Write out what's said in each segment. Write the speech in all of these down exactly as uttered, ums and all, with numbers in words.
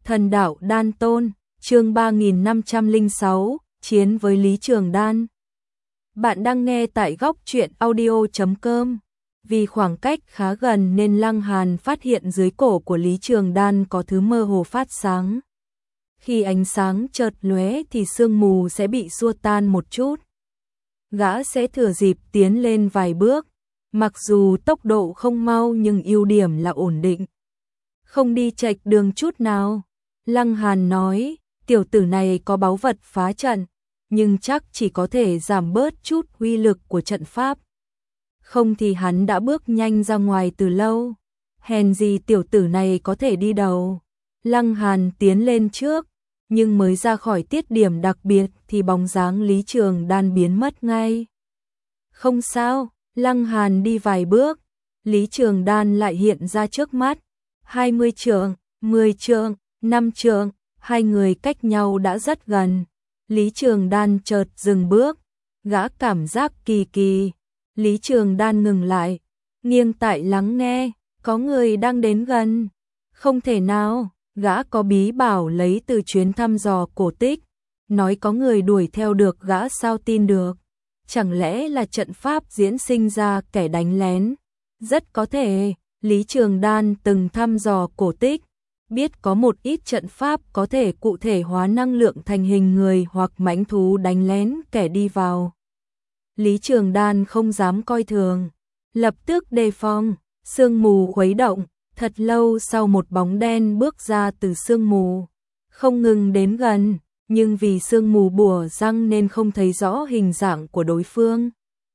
Thần đạo đan tôn, chương ba nghìn năm trăm lẻ sáu, chiến với Lý Trường Đan. Bạn đang nghe tại góc truyện audio chấm com. Vì khoảng cách khá gần nên Lăng Hàn phát hiện dưới cổ của Lý Trường Đan có thứ mơ hồ phát sáng. Khi ánh sáng chợt lóe thì sương mù sẽ bị xua tan một chút. Gã sẽ thừa dịp tiến lên vài bước, mặc dù tốc độ không mau nhưng ưu điểm là ổn định. Không đi chệch đường chút nào. Lăng Hàn nói, tiểu tử này có báu vật phá trận, nhưng chắc chỉ có thể giảm bớt chút uy lực của trận pháp. Không thì hắn đã bước nhanh ra ngoài từ lâu. Hèn gì tiểu tử này có thể đi đầu. Lăng Hàn tiến lên trước, nhưng mới ra khỏi tiết điểm đặc biệt thì bóng dáng Lý Trường Đan biến mất ngay. Không sao, Lăng Hàn đi vài bước, Lý Trường Đan lại hiện ra trước mắt. hai mươi trượng, mười trượng, năm trượng, hai người cách nhau đã rất gần. Lý Trường Đan chợt dừng bước, gã cảm giác kỳ kỳ. Lý Trường Đan ngừng lại, nghiêng tai lắng nghe, có người đang đến gần. Không thể nào, gã có bí bảo lấy từ chuyến thăm dò cổ tích, nói có người đuổi theo được gã sao tin được. Chẳng lẽ là trận pháp diễn sinh ra kẻ đánh lén? Rất có thể. Lý Trường Đan từng thăm dò cổ tích, biết có một ít trận pháp có thể cụ thể hóa năng lượng thành hình người hoặc mãnh thú đánh lén kẻ đi vào. Lý Trường Đan không dám coi thường, lập tức đề phòng. Sương mù khuấy động, thật lâu sau một bóng đen bước ra từ sương mù, không ngừng đến gần, nhưng vì sương mù bủa răng nên không thấy rõ hình dạng của đối phương.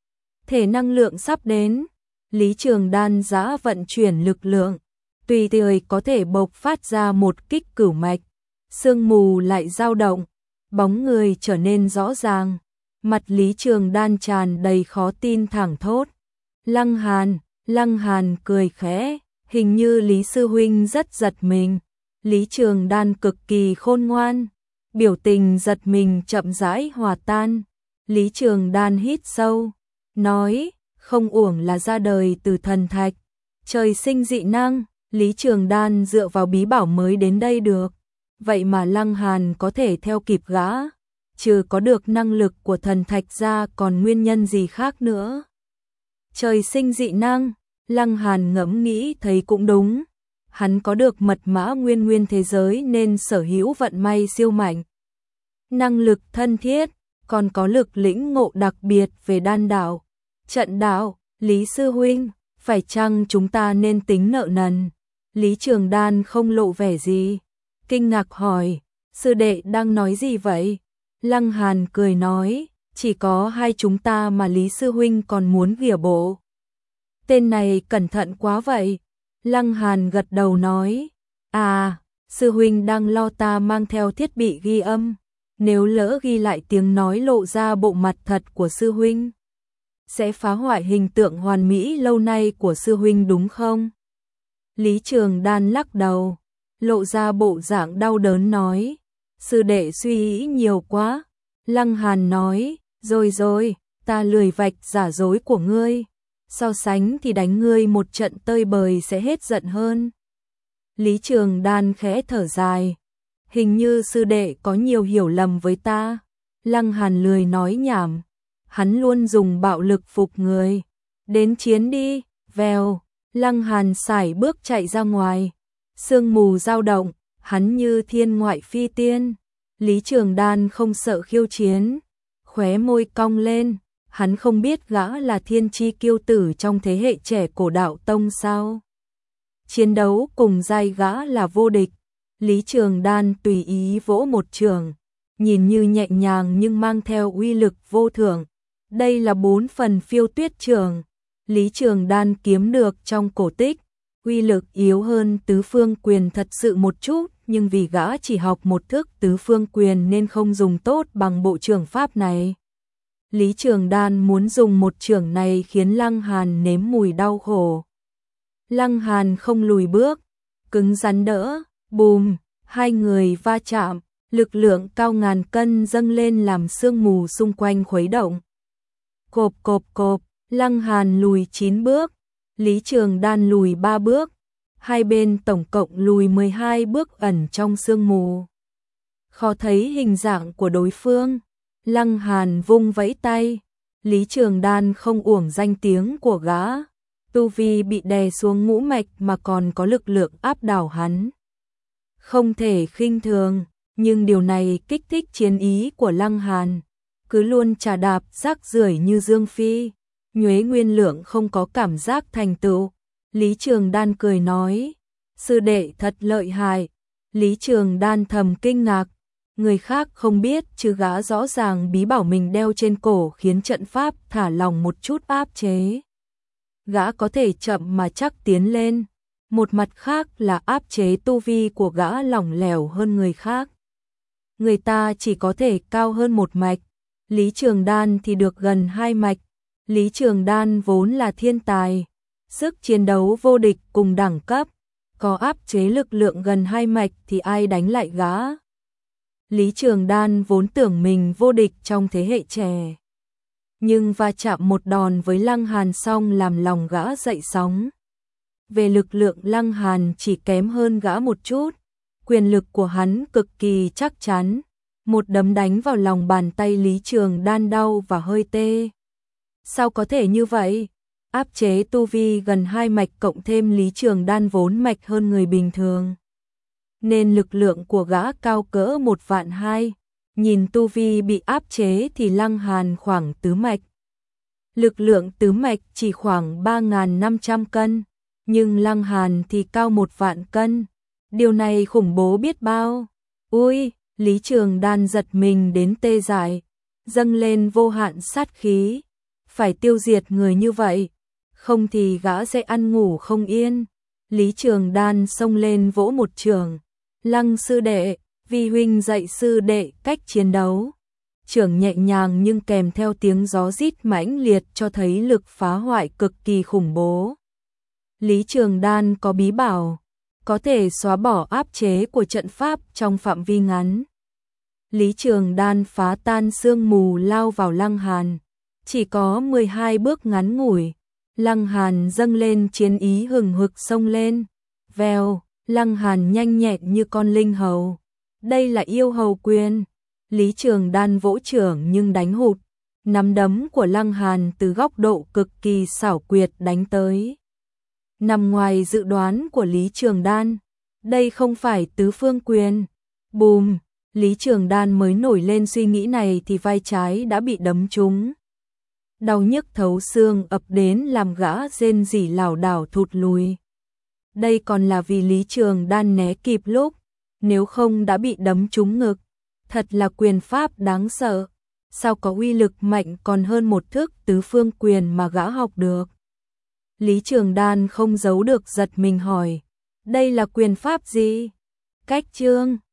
Thể năng lượng sắp đến. Lý Trường Đan giã vận chuyển lực lượng, tùy thời có thể bộc phát ra một kích cửu mạch. Sương mù lại dao động, bóng người trở nên rõ ràng. Mặt Lý Trường Đan tràn đầy khó tin thẳng thốt. Lăng Hàn, Lăng Hàn cười khẽ, hình như Lý Sư Huynh rất giật mình. Lý Trường Đan cực kỳ khôn ngoan, biểu tình giật mình chậm rãi hòa tan. Lý Trường Đan hít sâu, nói, không uổng là ra đời từ thần thạch, trời sinh dị năng. Lý Trường Đan dựa vào bí bảo mới đến đây được, vậy mà Lăng Hàn có thể theo kịp gã, trừ có được năng lực của thần thạch ra còn nguyên nhân gì khác nữa. Trời sinh dị năng, Lăng Hàn ngẫm nghĩ thấy cũng đúng, hắn có được mật mã nguyên nguyên thế giới nên sở hữu vận may siêu mạnh, năng lực thân thiết, còn có lực lĩnh ngộ đặc biệt về đan đạo, trận đạo. Lý Sư Huynh, phải chăng chúng ta nên tính nợ nần? Lý Trường Đan không lộ vẻ gì, kinh ngạc hỏi, sư đệ đang nói gì vậy? Lăng Hàn cười nói, chỉ có hai chúng ta mà Lý Sư Huynh còn muốn ghìa bộ. Tên này cẩn thận quá vậy. Lăng Hàn gật đầu nói, à, Sư Huynh đang lo ta mang theo thiết bị ghi âm, nếu lỡ ghi lại tiếng nói lộ ra bộ mặt thật của Sư Huynh, sẽ phá hoại hình tượng hoàn mỹ lâu nay của Sư Huynh đúng không? Lý Trường Đan lắc đầu, lộ ra bộ dạng đau đớn nói, sư đệ suy nghĩ nhiều quá. Lăng Hàn nói, rồi rồi, ta lười vạch giả dối của ngươi, so sánh thì đánh ngươi một trận tơi bời sẽ hết giận hơn. Lý Trường Đan khẽ thở dài, hình như sư đệ có nhiều hiểu lầm với ta. Lăng Hàn lười nói nhảm, hắn luôn dùng bạo lực phục người. Đến chiến đi. Vèo, Lăng Hàn sải bước chạy ra ngoài, sương mù dao động, hắn như thiên ngoại phi tiên. Lý Trường Đan không sợ khiêu chiến, khóe môi cong lên, hắn không biết gã là thiên chi kiêu tử trong thế hệ trẻ cổ đạo tông sao? Chiến đấu cùng giai gã là vô địch. Lý Trường Đan tùy ý vỗ một trường, nhìn như nhẹ nhàng nhưng mang theo uy lực vô thượng. Đây là bốn phần phiêu tuyết trường, Lý Trường Đan kiếm được trong cổ tích, uy lực yếu hơn tứ phương quyền thật sự một chút, nhưng vì gã chỉ học một thức tứ phương quyền nên không dùng tốt bằng bộ trường pháp này. Lý Trường Đan muốn dùng một trường này khiến Lăng Hàn nếm mùi đau khổ. Lăng Hàn không lùi bước, cứng rắn đỡ, bùm, hai người va chạm, lực lượng cao ngàn cân dâng lên làm sương mù xung quanh khuấy động. Cộp cộp cộp, Lăng Hàn lùi chín bước, Lý Trường Đan lùi ba bước, hai bên tổng cộng lùi mười hai bước ẩn trong sương mù. Khó thấy hình dạng của đối phương, Lăng Hàn vung vẫy tay, Lý Trường Đan không uổng danh tiếng của gã, tu vi bị đè xuống ngũ mạch mà còn có lực lượng áp đảo hắn. Không thể khinh thường, nhưng điều này kích thích chiến ý của Lăng Hàn, cứ luôn trà đạp rác rưởi như Dương Phi, nhuế nguyên lượng không có cảm giác thành tựu. Lý Trường Đan cười nói, sư đệ thật lợi hại. Lý Trường Đan thầm kinh ngạc, người khác không biết chứ gã rõ ràng bí bảo mình đeo trên cổ khiến trận pháp thả lỏng một chút áp chế. Gã có thể chậm mà chắc tiến lên, một mặt khác là áp chế tu vi của gã lỏng lẻo hơn người khác. Người ta chỉ có thể cao hơn một mạch, Lý Trường Đan thì được gần hai mạch. Lý Trường Đan vốn là thiên tài, sức chiến đấu vô địch cùng đẳng cấp, có áp chế lực lượng gần hai mạch thì ai đánh lại gã. Lý Trường Đan vốn tưởng mình vô địch trong thế hệ trẻ, nhưng va chạm một đòn với Lăng Hàn xong làm lòng gã dậy sóng. Về lực lượng Lăng Hàn chỉ kém hơn gã một chút, quyền lực của hắn cực kỳ chắc chắn, một đấm đánh vào lòng bàn tay Lý Trường Đan đau và hơi tê. Sao có thể như vậy? Áp chế tu vi gần hai mạch cộng thêm Lý Trường Đan vốn mạch hơn người bình thường, nên lực lượng của gã cao cỡ một vạn hai, nhìn tu vi bị áp chế thì Lăng Hàn khoảng tứ mạch. Lực lượng tứ mạch chỉ khoảng ba nghìn năm trăm cân, nhưng Lăng Hàn thì cao một vạn cân. Điều này khủng bố biết bao. Ui, Lý Trường Đan giật mình đến tê dại, dâng lên vô hạn sát khí, phải tiêu diệt người như vậy, không thì gã sẽ ăn ngủ không yên. Lý Trường Đan xông lên vỗ một trường, Lăng sư đệ, vi huynh dạy sư đệ cách chiến đấu. Trường nhẹ nhàng nhưng kèm theo tiếng gió rít mãnh liệt cho thấy lực phá hoại cực kỳ khủng bố. Lý Trường Đan có bí bảo, có thể xóa bỏ áp chế của trận pháp trong phạm vi ngắn. Lý Trường Đan phá tan sương mù lao vào Lăng Hàn, chỉ có mười hai bước ngắn ngủi, Lăng Hàn dâng lên chiến ý hừng hực xông lên. Vèo, Lăng Hàn nhanh nhẹn như con linh hầu. Đây là yêu hầu quyền. Lý Trường Đan vỗ trưởng nhưng đánh hụt, nắm đấm của Lăng Hàn từ góc độ cực kỳ xảo quyệt đánh tới, nằm ngoài dự đoán của Lý Trường Đan. Đây không phải tứ phương quyền. Bùm, Lý Trường Đan mới nổi lên suy nghĩ này thì vai trái đã bị đấm trúng. Đau nhức thấu xương ập đến làm gã rên rỉ lảo đảo thụt lùi. Đây còn là vì Lý Trường Đan né kịp lúc, nếu không đã bị đấm trúng ngực. Thật là quyền pháp đáng sợ, sao có uy lực mạnh còn hơn một thức tứ phương quyền mà gã học được. Lý Trường Đan không giấu được giật mình hỏi, đây là quyền pháp gì? Cách chương